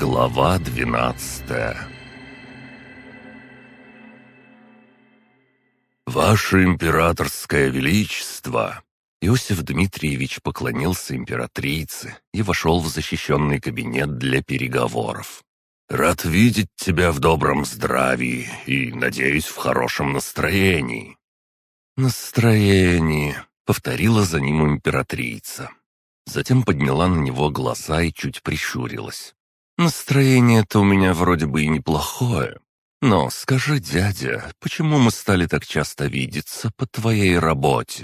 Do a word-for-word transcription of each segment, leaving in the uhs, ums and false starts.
Глава двенадцатая. «Ваше императорское величество!» Иосиф Дмитриевич поклонился императрице и вошел в защищенный кабинет для переговоров. «Рад видеть тебя в добром здравии и, надеюсь, в хорошем настроении». «Настроение», — повторила за ним императрица. Затем подняла на него глаза и чуть прищурилась. «Настроение-то у меня вроде бы и неплохое. Но скажи, дядя, почему мы стали так часто видеться по твоей работе?»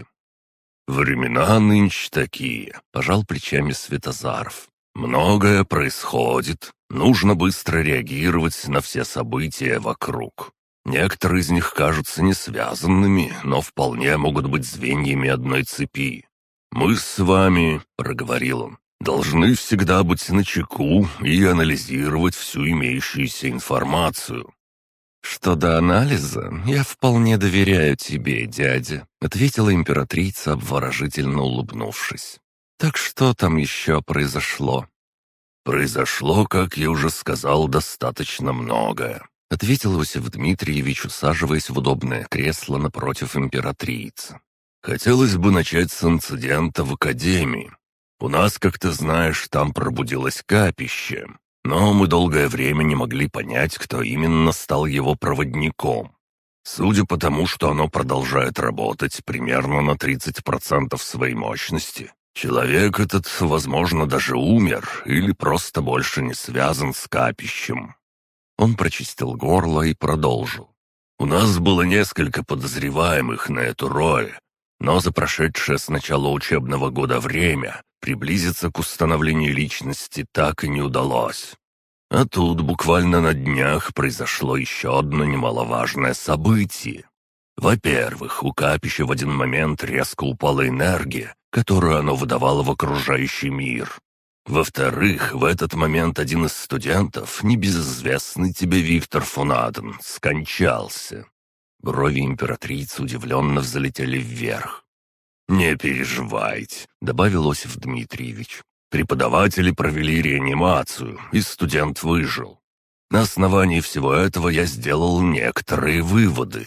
«Времена нынче такие», — пожал плечами Святозаров. «Многое происходит. Нужно быстро реагировать на все события вокруг. Некоторые из них кажутся не связанными, но вполне могут быть звеньями одной цепи. Мы с вами, — проговорил он, — должны всегда быть начеку и анализировать всю имеющуюся информацию». «Что до анализа, я вполне доверяю тебе, дядя», — ответила императрица, обворожительно улыбнувшись. «Так что там еще произошло?» «Произошло, как я уже сказал, достаточно многое», — ответил Иосиф Дмитриевич, усаживаясь в удобное кресло напротив императрицы. «Хотелось бы начать с инцидента в академии. У нас, как ты знаешь, там пробудилось капище, но мы долгое время не могли понять, кто именно стал его проводником. Судя по тому, что оно продолжает работать примерно на тридцать процентов своей мощности, человек этот, возможно, даже умер или просто больше не связан с капищем». Он прочистил горло и продолжил. «У нас было несколько подозреваемых на эту роль, но за прошедшее с начала учебного года время приблизиться к установлению личности так и не удалось. А тут буквально на днях произошло еще одно немаловажное событие. Во-первых, у капища в один момент резко упала энергия, которую оно выдавало в окружающий мир. Во-вторых, в этот момент один из студентов, небезызвестный тебе Виктор фон Аден, скончался». Брови императрицы удивленно взлетели вверх. «Не переживайте», — добавил Иосиф Дмитриевич. «Преподаватели провели реанимацию, и студент выжил. На основании всего этого я сделал некоторые выводы».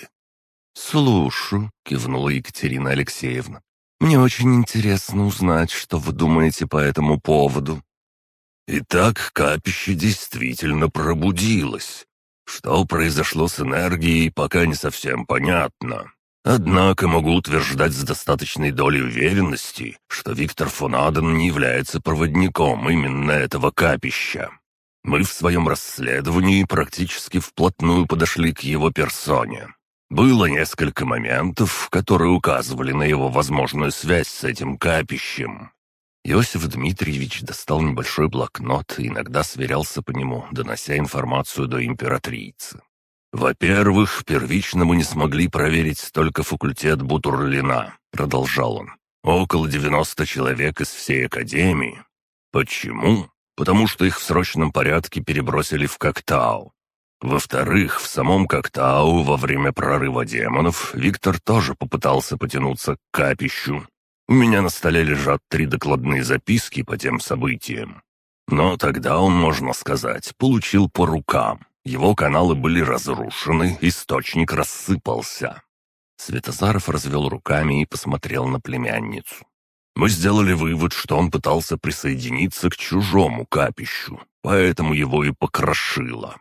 «Слушаю», — кивнула Екатерина Алексеевна. «Мне очень интересно узнать, что вы думаете по этому поводу». «Итак, капище действительно пробудилось. Что произошло с энергией, пока не совсем понятно. Однако могу утверждать с достаточной долей уверенности, что Виктор фон Аден не является проводником именно этого капища. Мы в своем расследовании практически вплотную подошли к его персоне. Было несколько моментов, которые указывали на его возможную связь с этим капищем». Иосиф Дмитриевич достал небольшой блокнот и иногда сверялся по нему, донося информацию до императрицы. «Во-первых, первично мы не смогли проверить только факультет Бутурлина», — продолжал он. «Около девяноста человек из всей академии. Почему? Потому что их в срочном порядке перебросили в Коктау. Во-вторых, в самом Коктау во время прорыва демонов Виктор тоже попытался потянуться к капищу. У меня на столе лежат три докладные записки по тем событиям. Но тогда он, можно сказать, получил по рукам. Его каналы были разрушены, источник рассыпался». Святозаров развел руками и посмотрел на племянницу. «Мы сделали вывод, что он пытался присоединиться к чужому капищу, поэтому его и покрошило.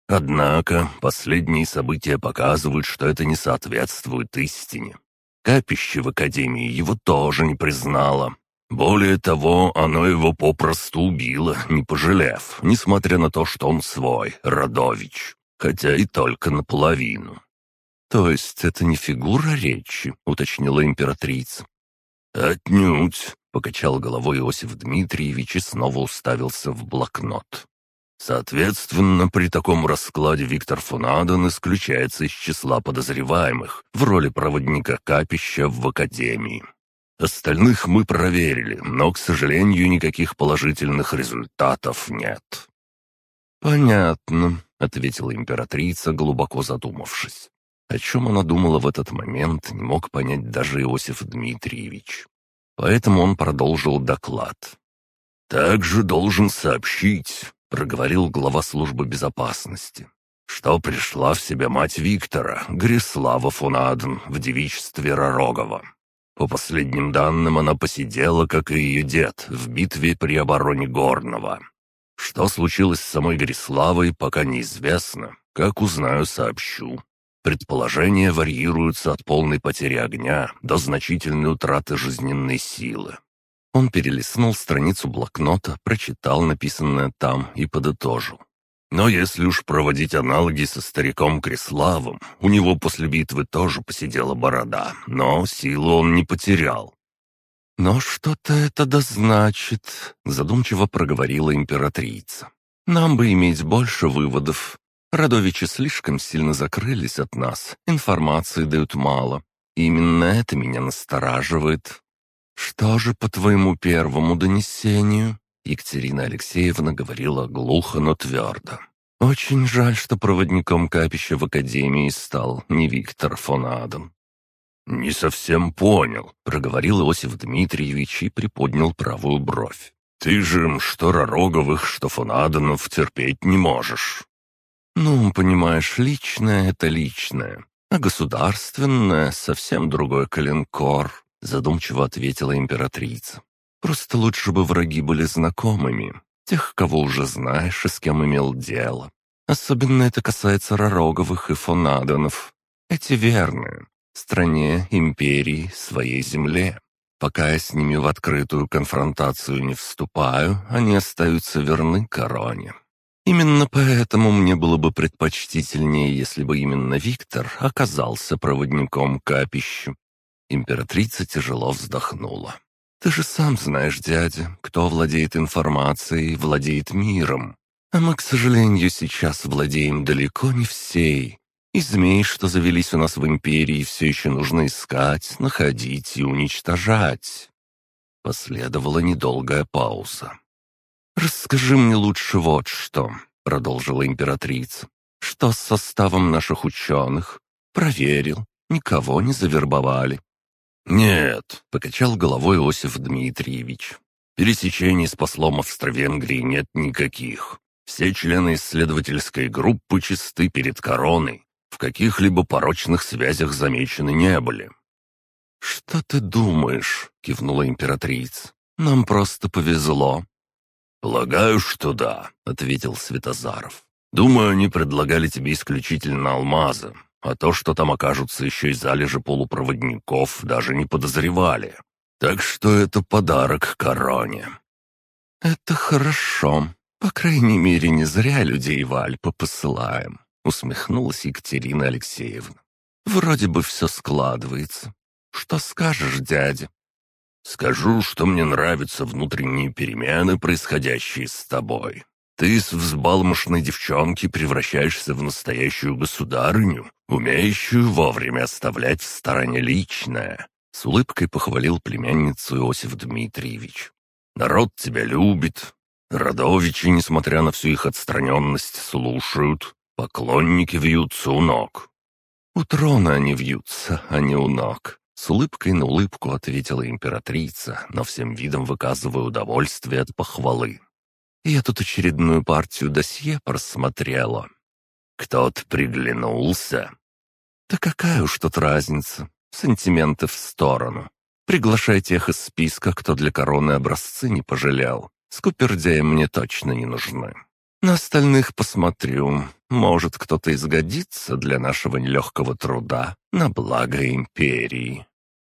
Однако последние события показывают, что это не соответствует истине. Капище в академии его тоже не признало. Более того, оно его попросту убило, не пожалев, несмотря на то, что он свой, родович, хотя и только наполовину». «То есть это не фигура речи?» — уточнила императрица. «Отнюдь», — покачал головой Иосиф Дмитриевич и снова уставился в блокнот. «Соответственно, при таком раскладе Виктор фон Аден исключается из числа подозреваемых в роли проводника капища в академии. Остальных мы проверили, но, к сожалению, никаких положительных результатов нет». «Понятно», — ответила императрица, глубоко задумавшись. О чем она думала в этот момент, не мог понять даже Иосиф Дмитриевич. Поэтому он продолжил доклад. «Также должен сообщить, — проговорил глава службы безопасности, «что пришла в себя мать Виктора, Грислава фон Аден, в девичестве Ророгова. По последним данным, она посидела, как и ее дед, в битве при обороне Горного. Что случилось с самой Гриславой, пока неизвестно. Как узнаю, сообщу. Предположения варьируются от полной потери огня до значительной утраты жизненной силы». Он перелистнул страницу блокнота, прочитал написанное там и подытожил. «Но если уж проводить аналоги со стариком Криславом, у него после битвы тоже посидела борода, но силу он не потерял». «Но что-то это да значит», — задумчиво проговорила императрица. «Нам бы иметь больше выводов. Родовичи слишком сильно закрылись от нас, информации дают мало. Именно это меня настораживает». «Что же по твоему первому донесению?» Екатерина Алексеевна говорила глухо, но твердо. «Очень жаль, что проводником капища в академии стал не Виктор фон Аден». «Не совсем понял», — проговорил Иосиф Дмитриевич и приподнял правую бровь. «Ты же что Ророговых, что фон Аденов терпеть не можешь». «Ну, понимаешь, личное — это личное, а государственное — совсем другой коленкор», — задумчиво ответила императрица. «Просто лучше бы враги были знакомыми, тех, кого уже знаешь и с кем имел дело. Особенно это касается Ророговых и фон Аденов. Эти верные. Стране, империи, своей земле. Пока я с ними в открытую конфронтацию не вступаю, они остаются верны короне. Именно поэтому мне было бы предпочтительнее, если бы именно Виктор оказался проводником капища». Императрица тяжело вздохнула. «Ты же сам знаешь, дядя, кто владеет информацией, владеет миром. А мы, к сожалению, сейчас владеем далеко не всей. И змей, что завелись у нас в империи, все еще нужно искать, находить и уничтожать». Последовала недолгая пауза. «Расскажи мне лучше вот что», — продолжила императрица. «Что с составом наших ученых? Проверил, никого не завербовали». «Нет», — покачал головой Иосиф Дмитриевич. «Пересечений с послом Австро-Венгрии нет никаких. Все члены исследовательской группы чисты перед короной. В каких-либо порочных связях замечены не были». «Что ты думаешь?» — кивнула императрица. «Нам просто повезло». «Полагаю, что да», — ответил Святозаров. «Думаю, они предлагали тебе исключительно алмазы, а то, что там окажутся еще и залежи полупроводников, даже не подозревали. Так что это подарок короне». «Это хорошо. По крайней мере, не зря людей в Альпы посылаем», — усмехнулась Екатерина Алексеевна. «Вроде бы все складывается. Что скажешь, дядя?» «Скажу, что мне нравятся внутренние перемены, происходящие с тобой. Ты с взбалмошной девчонки превращаешься в настоящую государыню, умеющую вовремя оставлять в стороне личное», — с улыбкой похвалил племянницу Иосиф Дмитриевич. «Народ тебя любит. Родовичи, несмотря на всю их отстраненность, слушают. Поклонники вьются у ног». «У трона они вьются, а не у ног», — с улыбкой на улыбку ответила императрица, но всем видом выказывая удовольствие от похвалы. «Я тут очередную партию досье просмотрела». «Кто-то приглянулся?» «Да какая уж тут разница. Сантименты в сторону. Приглашай тех из списка, кто для короны образцы не пожалел. Скупердяи мне точно не нужны. На остальных посмотрю. Может, кто-то изгодится для нашего нелегкого труда на благо империи».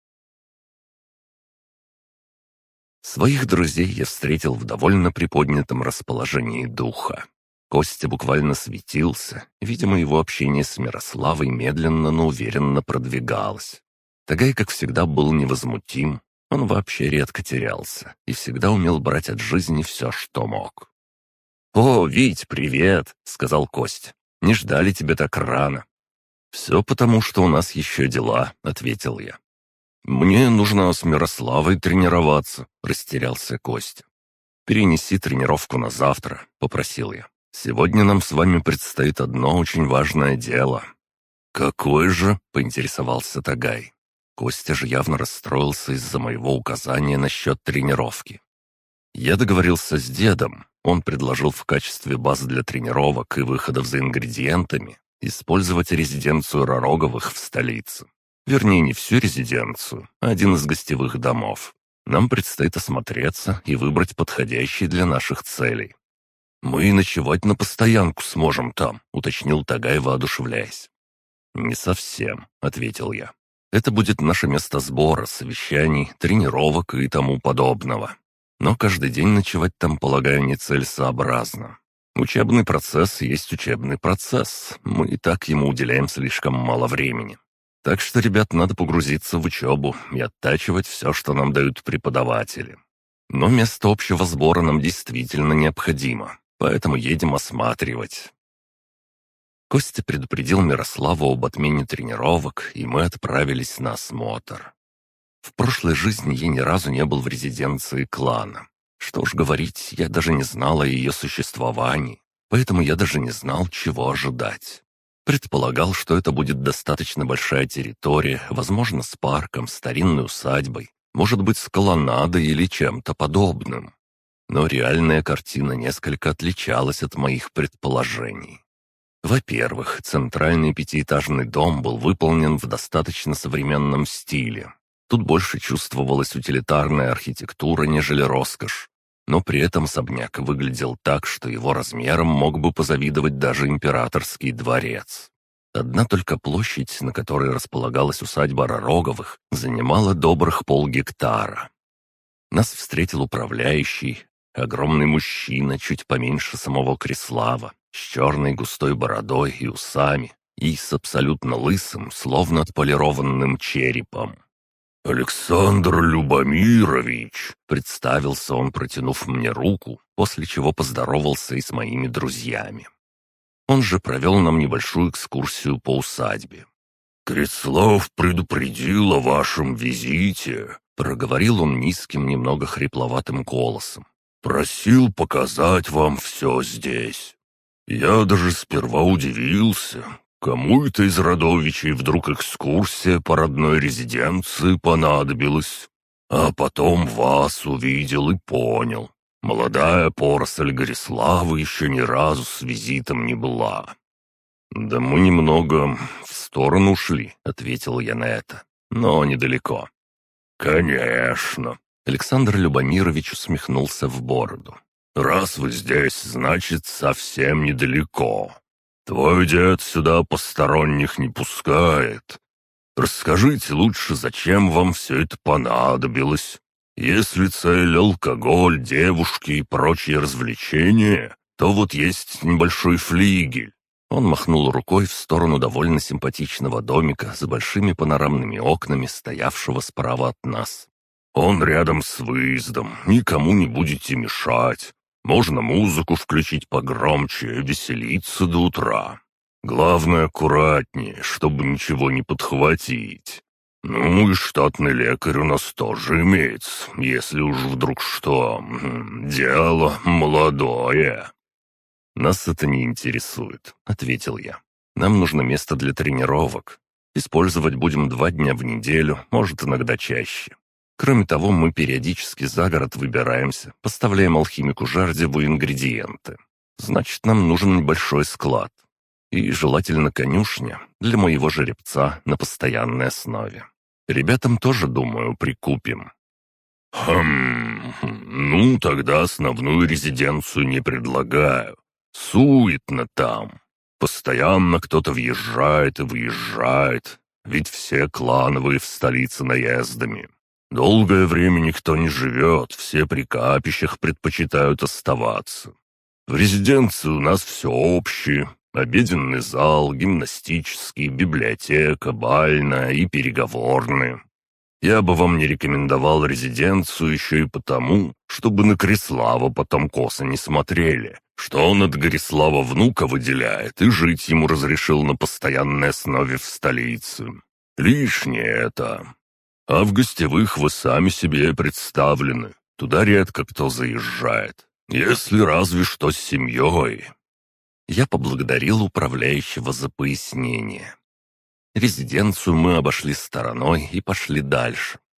Своих друзей я встретил в довольно приподнятом расположении духа. Костя буквально светился, видимо, его общение с Мирославой медленно, но уверенно продвигалось. Тагай, как всегда, был невозмутим. Он вообще редко терялся и всегда умел брать от жизни все, что мог. «О, Вить, привет!» — сказал Костя. «Не ждали тебя так рано». «Все потому, что у нас еще дела», — ответил я. «Мне нужно с Мирославой тренироваться», — растерялся Костя. «Перенеси тренировку на завтра», — попросил я. «Сегодня нам с вами предстоит одно очень важное дело». «Какое же?» — поинтересовался Тагай. Костя же явно расстроился из-за моего указания насчет тренировки. Я договорился с дедом. Он предложил в качестве баз для тренировок и выходов за ингредиентами использовать резиденцию Ророговых в столице. Вернее, не всю резиденцию, а один из гостевых домов. Нам предстоит осмотреться и выбрать подходящий для наших целей. «Мы и ночевать на постоянку сможем там», — уточнил Тагай, воодушевляясь. «Не совсем», — ответил я. «Это будет наше место сбора, совещаний, тренировок и тому подобного. Но каждый день ночевать там, полагаю, нецелесообразно. Учебный процесс есть учебный процесс, мы и так ему уделяем слишком мало времени. Так что, ребят, надо погрузиться в учебу и оттачивать все, что нам дают преподаватели. Но место общего сбора нам действительно необходимо, поэтому едем осматривать». Костя предупредил Мирославу об отмене тренировок, и мы отправились на осмотр. В прошлой жизни я ни разу не был в резиденции клана. Что уж говорить, я даже не знал о ее существовании, поэтому я даже не знал, чего ожидать. Предполагал, что это будет достаточно большая территория, возможно, с парком, старинной усадьбой, может быть, с колоннадой или чем-то подобным. Но реальная картина несколько отличалась от моих предположений. Во-первых, центральный пятиэтажный дом был выполнен в достаточно современном стиле. Тут больше чувствовалась утилитарная архитектура, нежели роскошь. Но при этом особняк выглядел так, что его размером мог бы позавидовать даже императорский дворец. Одна только площадь, на которой располагалась усадьба Ророговых, занимала добрых полгектара. Нас встретил управляющий, огромный мужчина, чуть поменьше самого Крислава, с черной густой бородой и усами, и с абсолютно лысым, словно отполированным черепом. «Александр Любомирович!» — представился он, протянув мне руку, после чего поздоровался и с моими друзьями. Он же провел нам небольшую экскурсию по усадьбе. «Крислав предупредил о вашем визите», — проговорил он низким, немного хрипловатым голосом. «Просил показать вам все здесь. Я даже сперва удивился, кому это из родовичей вдруг экскурсия по родной резиденции понадобилась. А потом вас увидел и понял. Молодая поросль Гориславы еще ни разу с визитом не была». «Да мы немного в сторону ушли», — ответил я на это. «Но недалеко». «Конечно». Александр Любомирович усмехнулся в бороду. «Раз вы здесь, значит, совсем недалеко. Твой дед сюда посторонних не пускает. Расскажите лучше, зачем вам все это понадобилось? Если цель — алкоголь, девушки и прочие развлечения, то вот есть небольшой флигель». Он махнул рукой в сторону довольно симпатичного домика с большими панорамными окнами, стоявшего справа от нас. «Он рядом с выездом, никому не будете мешать. Можно музыку включить погромче, веселиться до утра. Главное, аккуратнее, чтобы ничего не подхватить. Ну и штатный лекарь у нас тоже имеется, если уж вдруг что. Дело молодое». «Нас это не интересует», — ответил я. «Нам нужно место для тренировок. Использовать будем два дня в неделю, может, иногда чаще. Кроме того, мы периодически за город выбираемся, поставляем алхимику Жардеву ингредиенты. Значит, нам нужен небольшой склад. И желательно конюшня для моего жеребца на постоянной основе. Ребятам тоже, думаю, прикупим». «Хм, ну тогда основную резиденцию не предлагаю. Суетно там. Постоянно кто-то въезжает и выезжает, ведь все клановые в столице наездами. Долгое время никто не живет, все при капищах предпочитают оставаться. В резиденции у нас все общее. Обеденный зал, гимнастический, библиотека, бальная и переговорная. Я бы вам не рекомендовал резиденцию еще и потому, чтобы на Крислава потом косо не смотрели, что он от Горислава внука выделяет и жить ему разрешил на постоянной основе в столице. Лишнее это. А в гостевых вы сами себе представлены. Туда редко кто заезжает, если разве что с семьей». Я поблагодарил управляющего за пояснение. Резиденцию мы обошли стороной и пошли дальше.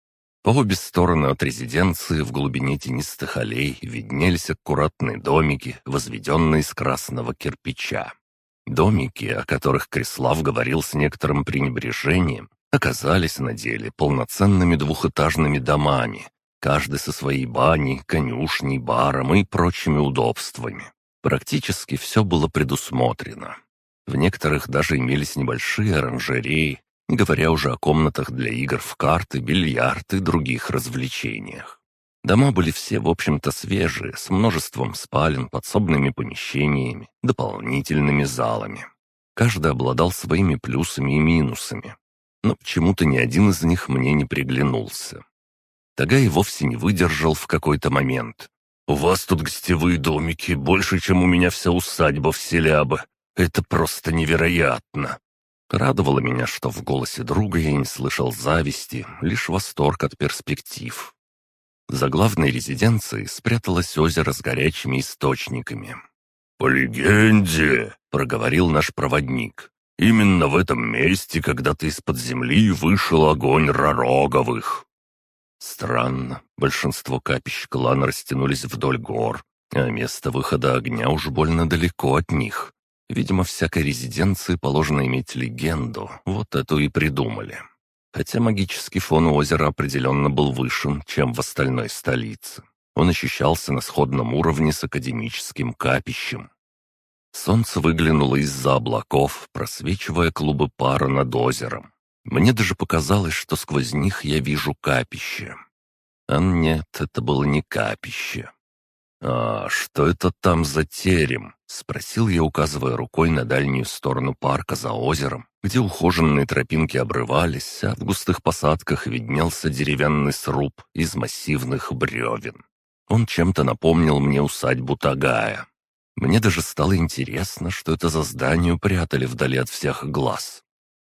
По обе стороны от резиденции в глубине тенистых аллей виднелись аккуратные домики, возведенные из красного кирпича. Домики, о которых Крислав говорил с некоторым пренебрежением, оказались на деле полноценными двухэтажными домами, каждый со своей баней, конюшней, баром и прочими удобствами. Практически все было предусмотрено. В некоторых даже имелись небольшие оранжереи, не говоря уже о комнатах для игр в карты, бильярд и других развлечениях. Дома были все, в общем-то, свежие, с множеством спален, подсобными помещениями, дополнительными залами. Каждый обладал своими плюсами и минусами, но почему-то ни один из них мне не приглянулся. Тагай вовсе не выдержал в какой-то момент. «У вас тут гостевые домики больше, чем у меня вся усадьба в Селябе. Это просто невероятно!» Радовало меня, что в голосе друга я не слышал зависти, лишь восторг от перспектив. За главной резиденцией спряталось озеро с горячими источниками. «По легенде», — проговорил наш проводник, — «именно в этом месте когда-то из-под земли вышел огонь Ророговых». Странно, большинство капищ клана растянулись вдоль гор, а место выхода огня уж больно далеко от них. Видимо, всякой резиденции положено иметь легенду, вот эту и придумали. Хотя магический фон у озера определенно был выше, чем в остальной столице. Он ощущался на сходном уровне с академическим капищем. Солнце выглянуло из-за облаков, просвечивая клубы пара над озером. Мне даже показалось, что сквозь них я вижу капище. А нет, это было не капище. «А что это там за терем?» — спросил я, указывая рукой на дальнюю сторону парка за озером, где ухоженные тропинки обрывались, а в густых посадках виднелся деревянный сруб из массивных бревен. Он чем-то напомнил мне усадьбу Тагая. Мне даже стало интересно, что это за здание упрятали вдали от всех глаз.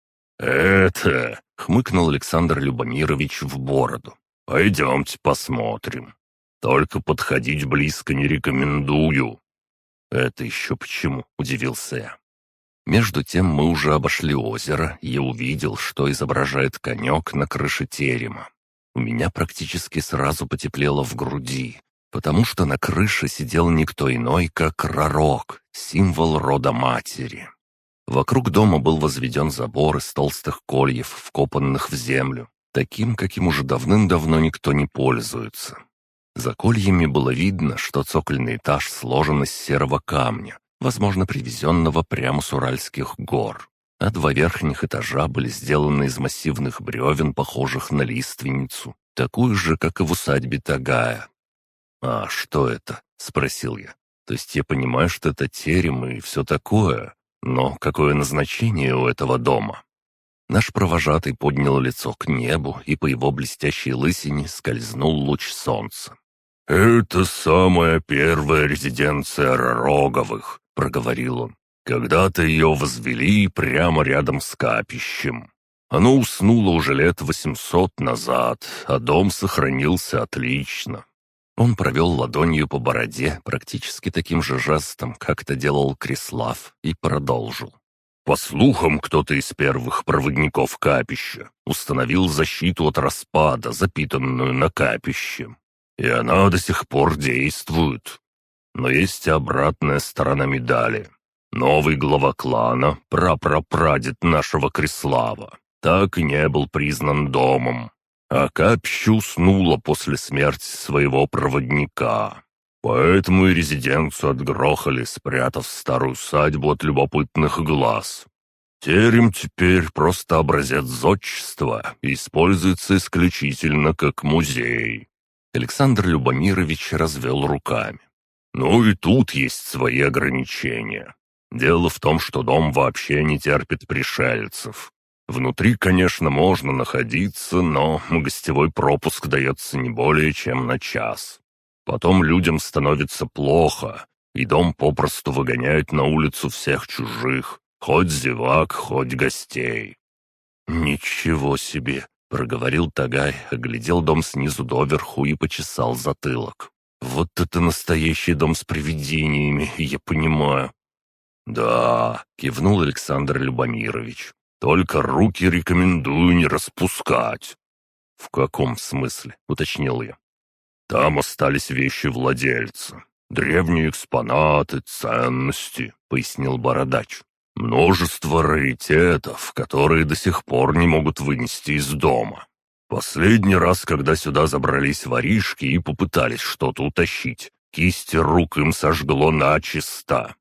«Это...» — хмыкнул Александр Любомирович в бороду. «Пойдемте посмотрим. Только подходить близко не рекомендую». «Это еще почему?» — удивился я. Между тем мы уже обошли озеро, и я увидел, что изображает конек на крыше терема. У меня практически сразу потеплело в груди, потому что на крыше сидел никто иной, как Ророг, символ рода матери. Вокруг дома был возведен забор из толстых кольев, вкопанных в землю, таким, каким уже давным-давно никто не пользуется. За кольями было видно, что цокольный этаж сложен из серого камня, возможно, привезенного прямо с Уральских гор, а два верхних этажа были сделаны из массивных бревен, похожих на лиственницу, такую же, как и в усадьбе Тагая. «А что это?» — спросил я. «То есть я понимаю, что это терем и все такое, но какое назначение у этого дома?» Наш провожатый поднял лицо к небу, и по его блестящей лысине скользнул луч солнца. «Это самая первая резиденция Ророговых», — проговорил он. «Когда-то ее возвели прямо рядом с капищем. Оно уснуло уже лет восемьсот назад, а дом сохранился отлично». Он провел ладонью по бороде практически таким же жестом, как это делал Крислав, и продолжил. «По слухам, кто-то из первых проводников капища установил защиту от распада, запитанную на капище. И она до сих пор действует. Но есть и обратная сторона медали. Новый глава клана, прапрапрадед нашего Крислава, так и не был признан домом. А капище уснуло после смерти своего проводника. Поэтому и резиденцию отгрохали, спрятав старую усадьбу от любопытных глаз. Терем теперь просто образец зодчества и используется исключительно как музей». Александр Любомирович развел руками. «Ну и тут есть свои ограничения. Дело в том, что дом вообще не терпит пришельцев. Внутри, конечно, можно находиться, но гостевой пропуск дается не более чем на час. Потом людям становится плохо, и дом попросту выгоняет на улицу всех чужих, хоть зевак, хоть гостей». «Ничего себе!» — проговорил Тагай, оглядел дом снизу доверху и почесал затылок. «Вот это настоящий дом с привидениями, я понимаю». «Да», — кивнул Александр Любомирович, — «только руки рекомендую не распускать». «В каком смысле?» — уточнил я. «Там остались вещи владельца. Древние экспонаты, ценности», — пояснил бородач. «Множество раритетов, которые до сих пор не могут вынести из дома. Последний раз, когда сюда забрались воришки и попытались что-то утащить, кисти рук им сожгло начисто».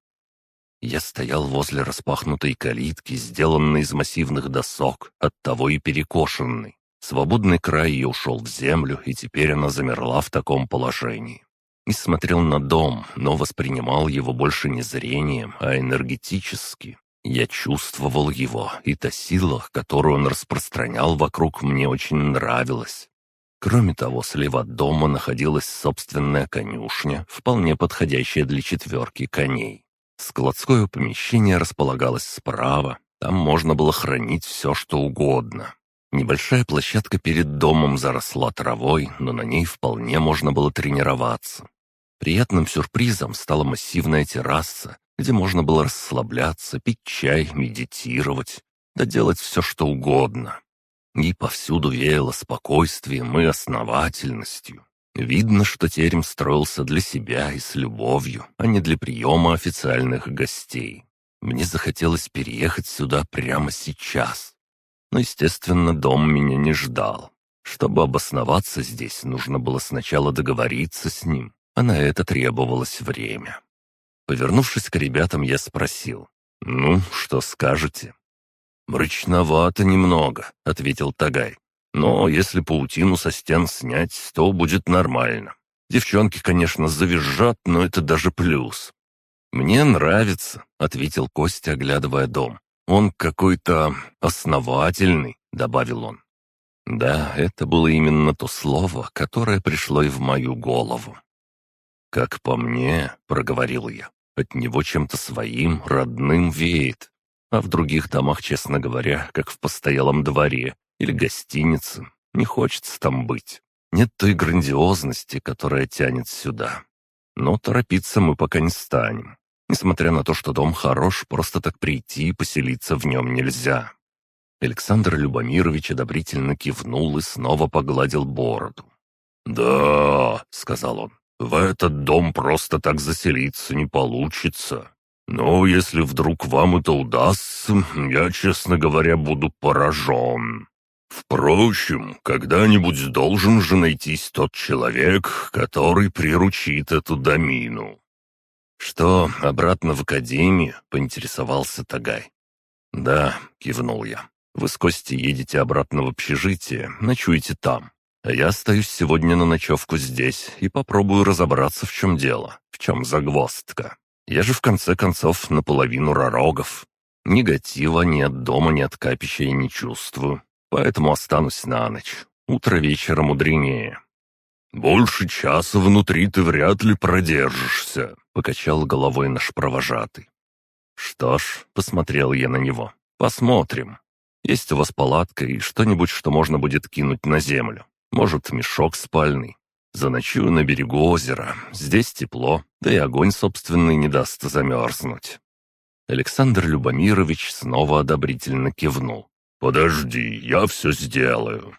Я стоял возле распахнутой калитки, сделанной из массивных досок, оттого и перекошенной. Свободный край ее ушел в землю, и теперь она замерла в таком положении. И смотрел на дом, но воспринимал его больше не зрением, а энергетически. Я чувствовал его, и та сила, которую он распространял вокруг, мне очень нравилась. Кроме того, слева от дома находилась собственная конюшня, вполне подходящая для четверки коней. Складское помещение располагалось справа, там можно было хранить все, что угодно. Небольшая площадка перед домом заросла травой, но на ней вполне можно было тренироваться. Приятным сюрпризом стала массивная терраса, где можно было расслабляться, пить чай, медитировать, да делать все, что угодно. И повсюду веяло спокойствием и основательностью. Видно, что терем строился для себя и с любовью, а не для приема официальных гостей. Мне захотелось переехать сюда прямо сейчас. Но, естественно, дом меня не ждал. Чтобы обосноваться здесь, нужно было сначала договориться с ним, а на это требовалось время. Повернувшись к ребятам, я спросил: «Ну, что скажете?» «Мрачновато немного», — ответил Тагай. «Но если паутину со стен снять, то будет нормально. Девчонки, конечно, завизжат, но это даже плюс». «Мне нравится», — ответил Костя, оглядывая дом. «Он какой-то основательный», — добавил он. Да, это было именно то слово, которое пришло и в мою голову. «Как по мне», — проговорил я, — «от него чем-то своим, родным веет. А в других домах, честно говоря, как в постоялом дворе или гостинице, не хочется там быть. Нет той грандиозности, которая тянет сюда. Но торопиться мы пока не станем. Несмотря на то, что дом хорош, просто так прийти и поселиться в нем нельзя». Александр Любомирович одобрительно кивнул и снова погладил бороду. «Да», — сказал он, — «в этот дом просто так заселиться не получится. Но если вдруг вам это удастся, я, честно говоря, буду поражен. Впрочем, когда-нибудь должен же найтись тот человек, который приручит эту домину». «Что, обратно в академию?» — поинтересовался Тагай. «Да», — кивнул я. «Вы с Костей едете обратно в общежитие, ночуете там. А я остаюсь сегодня на ночевку здесь и попробую разобраться, в чем дело, в чем загвоздка. Я же в конце концов наполовину Ророгов. Негатива ни от дома, ни от капища я не чувствую, поэтому останусь на ночь. Утро вечера мудренее». «Больше часа внутри ты вряд ли продержишься», — покачал головой наш провожатый. «Что ж», — посмотрел я на него, — «посмотрим. Есть у вас палатка и что-нибудь, что можно будет кинуть на землю? Может, мешок спальный? Заночую на берегу озера. Здесь тепло, да и огонь собственный не даст замерзнуть». Александр Любомирович снова одобрительно кивнул. «Подожди, я все сделаю».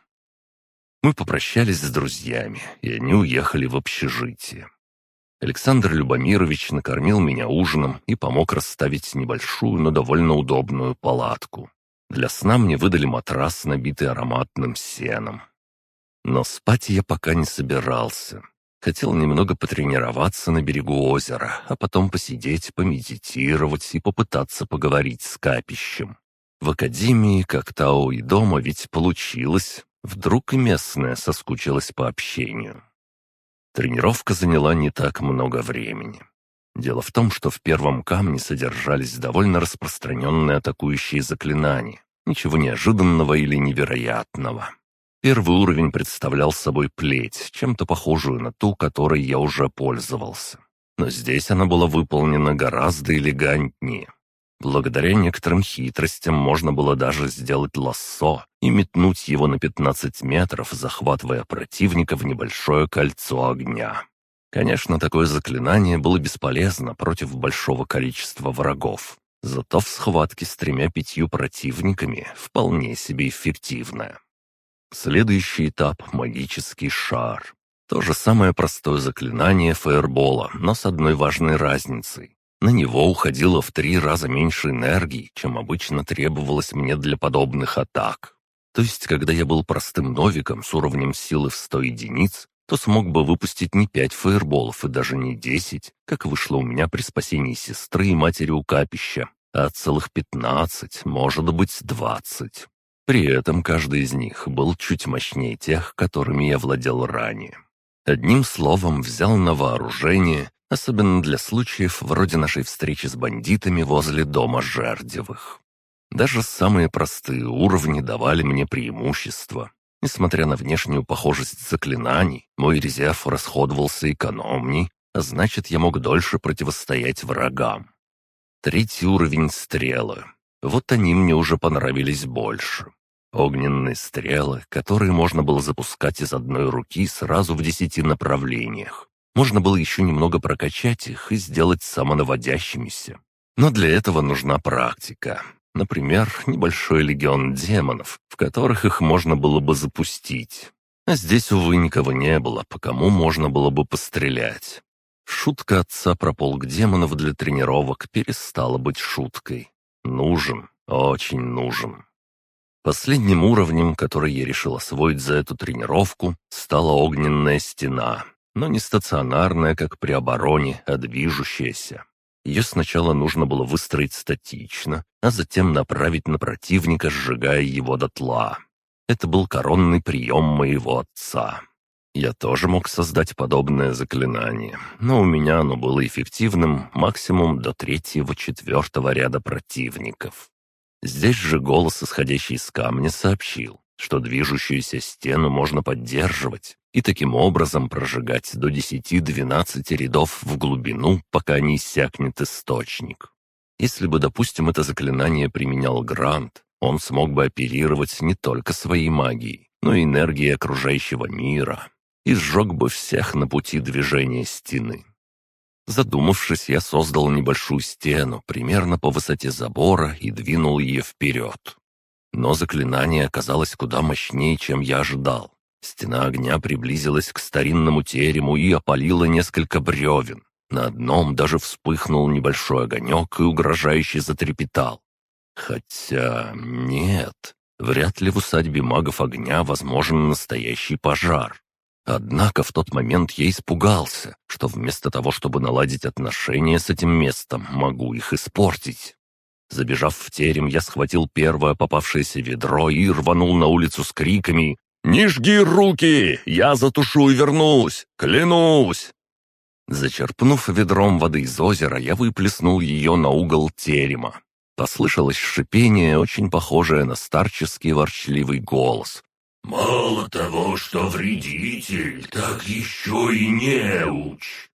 Мы попрощались с друзьями, и они уехали в общежитие. Александр Любомирович накормил меня ужином и помог расставить небольшую, но довольно удобную палатку. Для сна мне выдали матрас, набитый ароматным сеном. Но спать я пока не собирался. Хотел немного потренироваться на берегу озера, а потом посидеть, помедитировать и попытаться поговорить с капищем. В академии, как Тао и дома, ведь получилось. Вдруг и местная соскучилась по общению. Тренировка заняла не так много времени. Дело в том, что в первом камне содержались довольно распространенные атакующие заклинания. Ничего неожиданного или невероятного. Первый уровень представлял собой плеть, чем-то похожую на ту, которой я уже пользовался. Но здесь она была выполнена гораздо элегантнее. Благодаря некоторым хитростям можно было даже сделать лассо и метнуть его на пятнадцать метров, захватывая противника в небольшое кольцо огня. Конечно, такое заклинание было бесполезно против большого количества врагов, зато в схватке с тремя-пятью противниками вполне себе эффективно. Следующий этап — магический шар. То же самое простое заклинание фаербола, но с одной важной разницей. На него уходило в три раза меньше энергии, чем обычно требовалось мне для подобных атак. То есть, когда я был простым новиком с уровнем силы в сто единиц, то смог бы выпустить не пять фаерболов и даже не десять, как вышло у меня при спасении сестры и матери у капища, а целых пятнадцать, может быть, двадцать. При этом каждый из них был чуть мощнее тех, которыми я владел ранее. Одним словом, взял на вооружение, особенно для случаев вроде нашей встречи с бандитами возле дома Жердевых. Даже самые простые уровни давали мне преимущество. Несмотря на внешнюю похожесть заклинаний, мой резерв расходовался экономней, а значит, я мог дольше противостоять врагам. Третий уровень — стрелы. Вот они мне уже понравились больше. Огненные стрелы, которые можно было запускать из одной руки сразу в десяти направлениях. Можно было еще немного прокачать их и сделать самонаводящимися. Но для этого нужна практика. Например, небольшой легион демонов, в которых их можно было бы запустить. А здесь, увы, никого не было, по кому можно было бы пострелять. Шутка отца про полк демонов для тренировок перестала быть шуткой. Нужен, очень нужен. Последним уровнем, который я решил освоить за эту тренировку, стала огненная стена. Но не стационарная, как при обороне, а движущаяся. Ее сначала нужно было выстроить статично, а затем направить на противника, сжигая его дотла. Это был коронный прием моего отца. Я тоже мог создать подобное заклинание, но у меня оно было эффективным максимум до третьего-четвертого ряда противников. Здесь же голос, исходящий из камня, сообщил, что движущуюся стену можно поддерживать и таким образом прожигать до десяти-двенадцати рядов в глубину, пока не иссякнет источник. Если бы, допустим, это заклинание применял Грант, он смог бы оперировать не только своей магией, но и энергией окружающего мира, и сжег бы всех на пути движения стены. Задумавшись, я создал небольшую стену, примерно по высоте забора, и двинул ее вперед. Но заклинание оказалось куда мощнее, чем я ожидал. Стена огня приблизилась к старинному терему и опалила несколько бревен. На одном даже вспыхнул небольшой огонек и угрожающе затрепетал. Хотя нет, вряд ли в усадьбе магов огня возможен настоящий пожар. Однако в тот момент я испугался, что вместо того, чтобы наладить отношения с этим местом, могу их испортить. Забежав в терем, я схватил первое попавшееся ведро и рванул на улицу с криками: «Не жги руки! Я затушу и вернусь! Клянусь!» Зачерпнув ведром воды из озера, я выплеснул ее на угол терема. Послышалось шипение, очень похожее на старческий ворчливый голос. «Мало того, что вредитель, так еще и неуч.